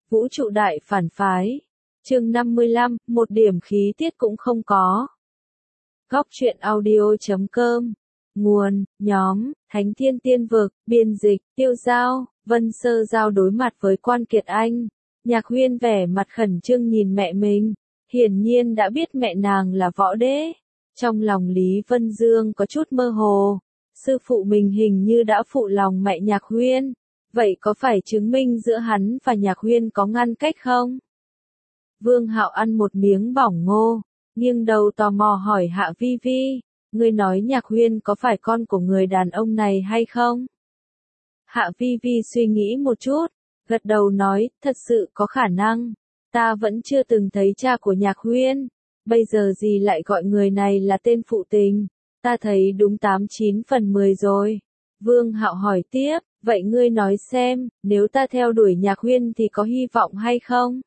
Vũ trụ đại phản phái. Chương 55, một điểm khí tiết cũng không có. Góc truyện audio.com. Nguồn, nhóm, Thánh Thiên Tiên Vực, biên dịch, Tiêu Giao, Vân Sơ Giao đối mặt với Quan Kiệt Anh. Nhạc Huyên vẻ mặt khẩn trương nhìn mẹ mình, hiển nhiên đã biết mẹ nàng là võ đế. Trong lòng Lý Vân Dương có chút mơ hồ, sư phụ mình hình như đã phụ lòng mẹ Nhạc Huyên, vậy có phải chứng minh giữa hắn và Nhạc Huyên có ngăn cách không? Vương Hạo ăn một miếng bỏng ngô, nghiêng đầu tò mò hỏi Hạ Vi Vi, ngươi nói Nhạc Huyên có phải con của người đàn ông này hay không? Hạ Vi Vi suy nghĩ một chút, gật đầu nói, thật sự có khả năng, ta vẫn chưa từng thấy cha của Nhạc Huyên, bây giờ gì lại gọi người này là tên phụ tình, ta thấy đúng 89 phần 10 rồi. Vương Hạo hỏi tiếp, vậy ngươi nói xem, nếu ta theo đuổi Nhạc Huyên thì có hy vọng hay không?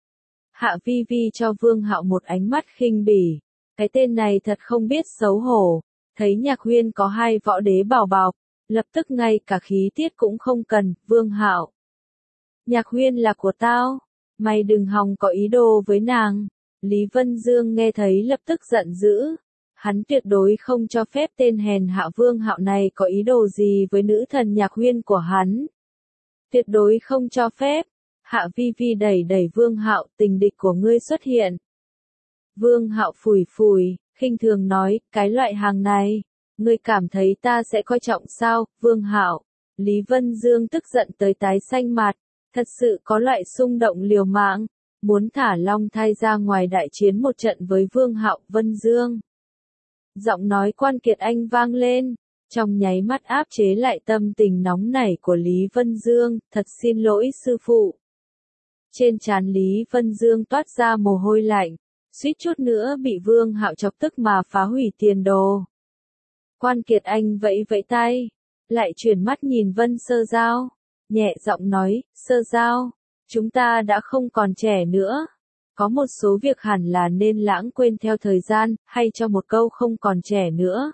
Hạ Vi Vi cho Vương Hạo một ánh mắt khinh bỉ, cái tên này thật không biết xấu hổ, thấy Nhạc Huyên có hai võ đế bảo bọc, lập tức ngay cả khí tiết cũng không cần. Vương Hạo, Nhạc Huyên là của tao, mày đừng hòng có ý đồ với nàng. Lý Vân Dương nghe thấy lập tức giận dữ, hắn tuyệt đối không cho phép tên hèn hạ Vương Hạo này có ý đồ gì với nữ thần Nhạc Huyên của hắn. Tuyệt đối không cho phép. Hạ Vi Vi đẩy đẩy Vương Hạo, tình địch của ngươi xuất hiện. Vương Hạo phủi phủi, khinh thường nói, cái loại hàng này, ngươi cảm thấy ta sẽ coi trọng sao? Vương Hạo, Lý Vân Dương tức giận tới tái xanh mặt, thật sự có loại xung động liều mạng, muốn thả long thai ra ngoài đại chiến một trận với Vương Hạo. Vân Dương, giọng nói Quan Kiệt Anh vang lên, trong nháy mắt áp chế lại tâm tình nóng nảy của Lý Vân Dương, thật xin lỗi sư phụ. Trên trán Lý Vân Dương toát ra mồ hôi lạnh, suýt chút nữa bị Vương Hạo chọc tức mà phá hủy tiền đồ. Quan Kiệt Anh vẫy vẫy tay, lại chuyển mắt nhìn Vân Sơ Giao, nhẹ giọng nói, Sơ Giao, chúng ta đã không còn trẻ nữa, có một số việc hẳn là nên lãng quên theo thời gian, hay cho một câu không còn trẻ nữa.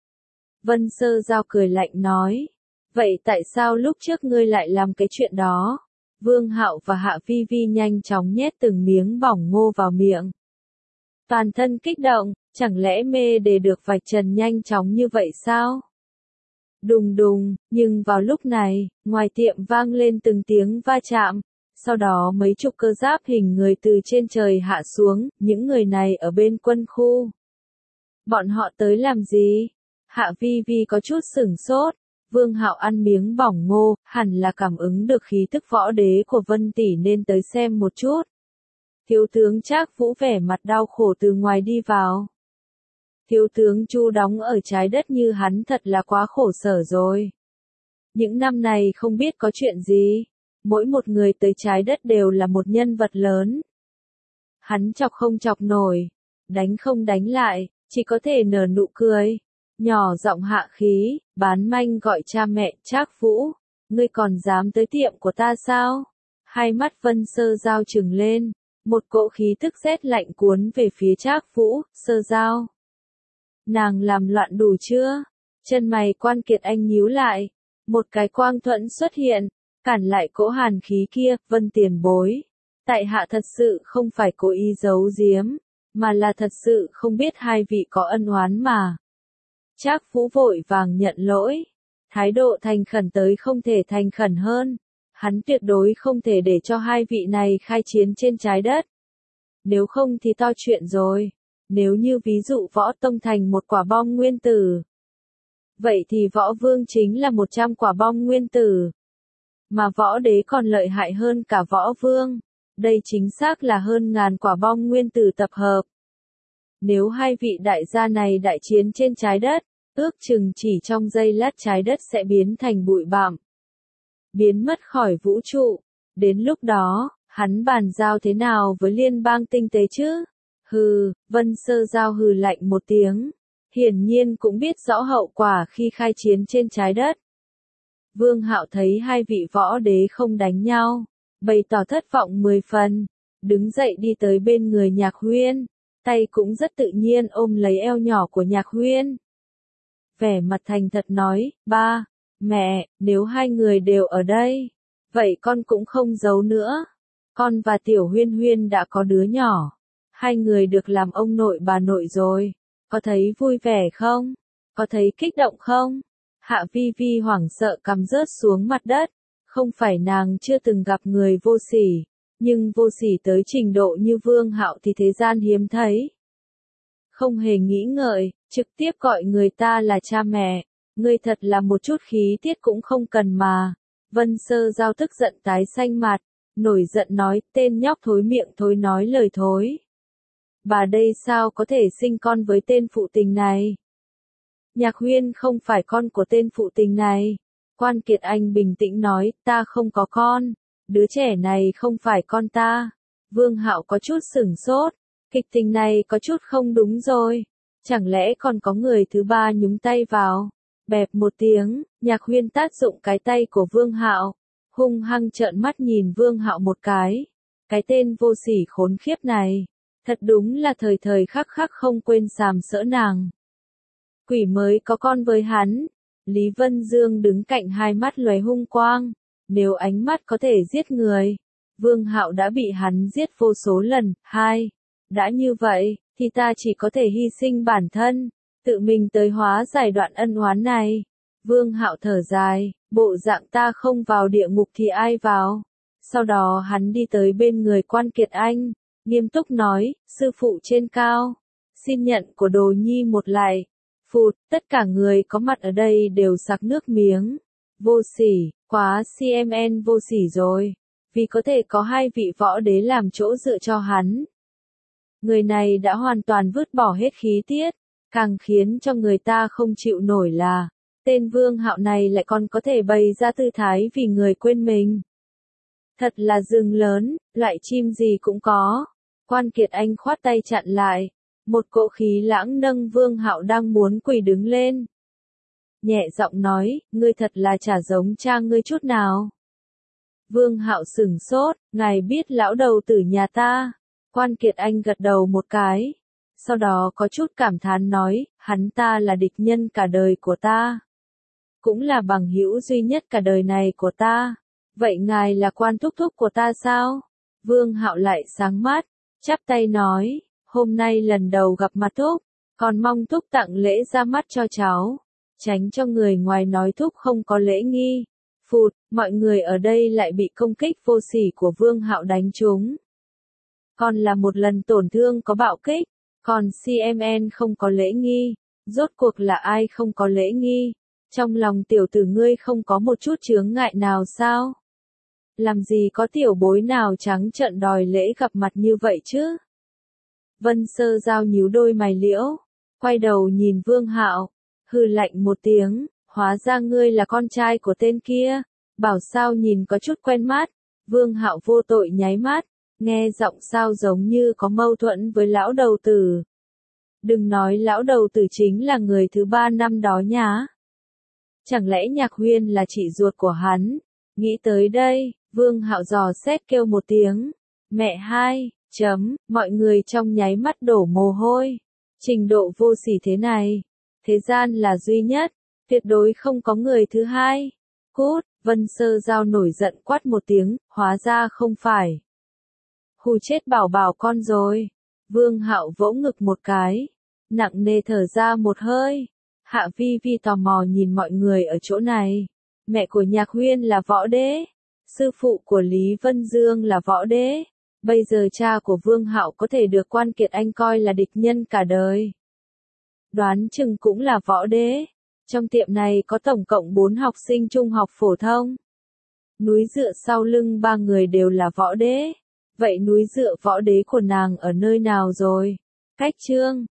Vân Sơ Giao cười lạnh nói, vậy tại sao lúc trước ngươi lại làm cái chuyện đó? Vương Hạo và Hạ Vi Vi nhanh chóng nhét từng miếng bỏng ngô vào miệng. Toàn thân kích động, chẳng lẽ mê để được vạch trần nhanh chóng như vậy sao? Đùng đùng, nhưng vào lúc này, ngoài tiệm vang lên từng tiếng va chạm, sau đó mấy chục cơ giáp hình người từ trên trời hạ xuống, những người này ở bên quân khu. Bọn họ tới làm gì? Hạ Vi Vi có chút sửng sốt. Vương Hạo ăn miếng bỏng ngô, hẳn là cảm ứng được khí tức võ đế của Vân tỷ nên tới xem một chút. Thiếu tướng Trác Vũ vẻ mặt đau khổ từ ngoài đi vào. Thiếu tướng Chu đóng ở trái đất như hắn thật là quá khổ sở rồi. Những năm này không biết có chuyện gì, mỗi một người tới trái đất đều là một nhân vật lớn. Hắn chọc không chọc nổi, đánh không đánh lại, chỉ có thể nở nụ cười. Nhỏ giọng hạ khí, bán manh gọi cha mẹ. Trác Vũ, ngươi còn dám tới tiệm của ta sao? Hai mắt Vân Sơ Giao trừng lên, một cỗ khí tức rét lạnh cuốn về phía Trác Vũ. Sơ Giao, nàng làm loạn đủ chưa? Chân mày Quan Kiệt Anh nhíu lại, một cái quang thuẫn xuất hiện, cản lại cỗ hàn khí kia. Vân tiền bối, tại hạ thật sự không phải cố ý giấu giếm, mà là thật sự không biết hai vị có ân oán mà. Trác Vũ vội vàng nhận lỗi, thái độ thành khẩn tới không thể thành khẩn hơn, hắn tuyệt đối không thể để cho hai vị này khai chiến trên trái đất. Nếu không thì to chuyện rồi, nếu như ví dụ võ tông thành một quả bom nguyên tử, vậy thì võ vương chính là 100 quả bom nguyên tử, mà võ đế còn lợi hại hơn cả võ vương, đây chính xác là hơn ngàn quả bom nguyên tử tập hợp. Nếu hai vị đại gia này đại chiến trên trái đất, ước chừng chỉ trong giây lát trái đất sẽ biến thành bụi bặm, biến mất khỏi vũ trụ. Đến lúc đó, hắn bàn giao thế nào với liên bang tinh tế chứ? Hừ. Vân Sơ Giao hừ lạnh một tiếng, hiển nhiên cũng biết rõ hậu quả khi khai chiến trên trái đất. Vương Hạo thấy hai vị võ đế không đánh nhau, bày tỏ thất vọng 10 phần, đứng dậy đi tới bên người Nhạc Huyên, tay cũng rất tự nhiên ôm lấy eo nhỏ của Nhạc Huyên. Vẻ mặt thành thật nói, ba, mẹ, nếu hai người đều ở đây, vậy con cũng không giấu nữa. Con và Tiểu Huyên Huyên đã có đứa nhỏ. Hai người được làm ông nội bà nội rồi. Có thấy vui vẻ không? Có thấy kích động không? Hạ Vi Vi hoảng sợ cằm rớt xuống mặt đất. Không phải nàng chưa từng gặp người vô sỉ, nhưng vô sỉ tới trình độ như Vương Hạo thì thế gian hiếm thấy. Không hề nghĩ ngợi, trực tiếp gọi người ta là cha mẹ. Ngươi thật là một chút khí tiết cũng không cần mà. Vân Sơ Giao tức giận tái xanh mặt, nổi giận nói, tên nhóc thối miệng thối nói lời thối. Bà đây sao có thể sinh con với tên phụ tình này? Nhạc Huyên không phải con của tên phụ tình này. Quan Kiệt Anh bình tĩnh nói, ta không có con. Đứa trẻ này không phải con ta. Vương Hạo có chút sửng sốt. Kịch tình này có chút không đúng rồi. Chẳng lẽ còn có người thứ ba nhúng tay vào? Bẹp một tiếng, Nhạc Huyên tát dụng cái tay của Vương Hạo, hung hăng trợn mắt nhìn Vương Hạo một cái. Cái tên vô sỉ khốn khiếp này, thật đúng là thời thời khắc khắc không quên sàm sỡ nàng. Quỷ mới có con với hắn. Lý Vân Dương đứng cạnh hai mắt lóe hung quang. Nếu ánh mắt có thể giết người, Vương Hạo đã bị hắn giết vô số lần. Hai, đã như vậy, thì ta chỉ có thể hy sinh bản thân, tự mình tới hóa giải đoạn ân oán này. Vương Hạo thở dài, bộ dạng ta không vào địa ngục thì ai vào. Sau đó hắn đi tới bên người Quan Kiệt Anh, nghiêm túc nói, sư phụ trên cao, xin nhận của Đồ Nhi một lại. Phụt, tất cả người có mặt ở đây đều sặc nước miếng. Vô sỉ, quá CMN vô sỉ rồi. Vì có thể có hai vị võ đế làm chỗ dựa cho hắn. Người này đã hoàn toàn vứt bỏ hết khí tiết. Càng khiến cho người ta không chịu nổi là, tên Vương Hạo này lại còn có thể bày ra tư thái vì người quên mình. Thật là rừng lớn, loại chim gì cũng có. Quan Kiệt Anh khoát tay chặn lại. Một cỗ khí lãng nâng Vương Hạo đang muốn quỳ đứng lên. Nhẹ giọng nói, ngươi thật là chả giống cha ngươi chút nào. Vương Hạo sửng sốt, ngài biết lão đầu tử nhà ta. Quan Kiệt Anh gật đầu một cái. Sau đó có chút cảm thán nói, hắn ta là địch nhân cả đời của ta. Cũng là bằng hữu duy nhất cả đời này của ta. Vậy ngài là Quan thúc thúc của ta sao? Vương Hạo lại sáng mắt, chắp tay nói, hôm nay lần đầu gặp mặt thúc, còn mong thúc tặng lễ ra mắt cho cháu. Tránh cho người ngoài nói thúc không có lễ nghi. Phụt, mọi người ở đây lại bị công kích vô sỉ của Vương Hạo đánh trúng. Còn là một lần tổn thương có bạo kích, còn CMN không có lễ nghi. Rốt cuộc là ai không có lễ nghi? Trong lòng tiểu tử ngươi không có một chút chướng ngại nào sao? Làm gì có tiểu bối nào trắng trợn đòi lễ gặp mặt như vậy chứ? Vân Sơ Giao nhíu đôi mày liễu, quay đầu nhìn Vương Hạo, hừ lạnh một tiếng, hóa ra ngươi là con trai của tên kia, bảo sao nhìn có chút quen mắt. Vương Hạo vô tội nháy mắt, nghe giọng sao giống như có mâu thuẫn với lão đầu tử. Đừng nói lão đầu tử chính là người thứ ba năm đó nhá. Chẳng lẽ Nhạc Huyên là chị ruột của hắn? Nghĩ tới đây, Vương Hạo dò xét kêu một tiếng, mẹ hai. Mọi người trong nháy mắt đổ mồ hôi. Trình độ vô sỉ thế này, thế gian là duy nhất, tuyệt đối không có người thứ hai. Cút, Vân Sơ Giao nổi giận quát một tiếng, hóa ra không phải. Hù chết bảo bảo con rồi. Vương Hạo vỗ ngực một cái, nặng nề thở ra một hơi. Hạ Vi Vi tò mò nhìn mọi người ở chỗ này. Mẹ của Nhạc Huyên là võ đế, sư phụ của Lý Vân Dương là võ đế. Bây giờ cha của Vương Hạo có thể được Quan Kiệt Anh coi là địch nhân cả đời. Đoán chừng cũng là võ đế. Trong tiệm này có tổng cộng 4 học sinh trung học phổ thông. Núi dựa sau lưng 3 người đều là võ đế. Vậy núi dựa võ đế của nàng ở nơi nào rồi? Cách chương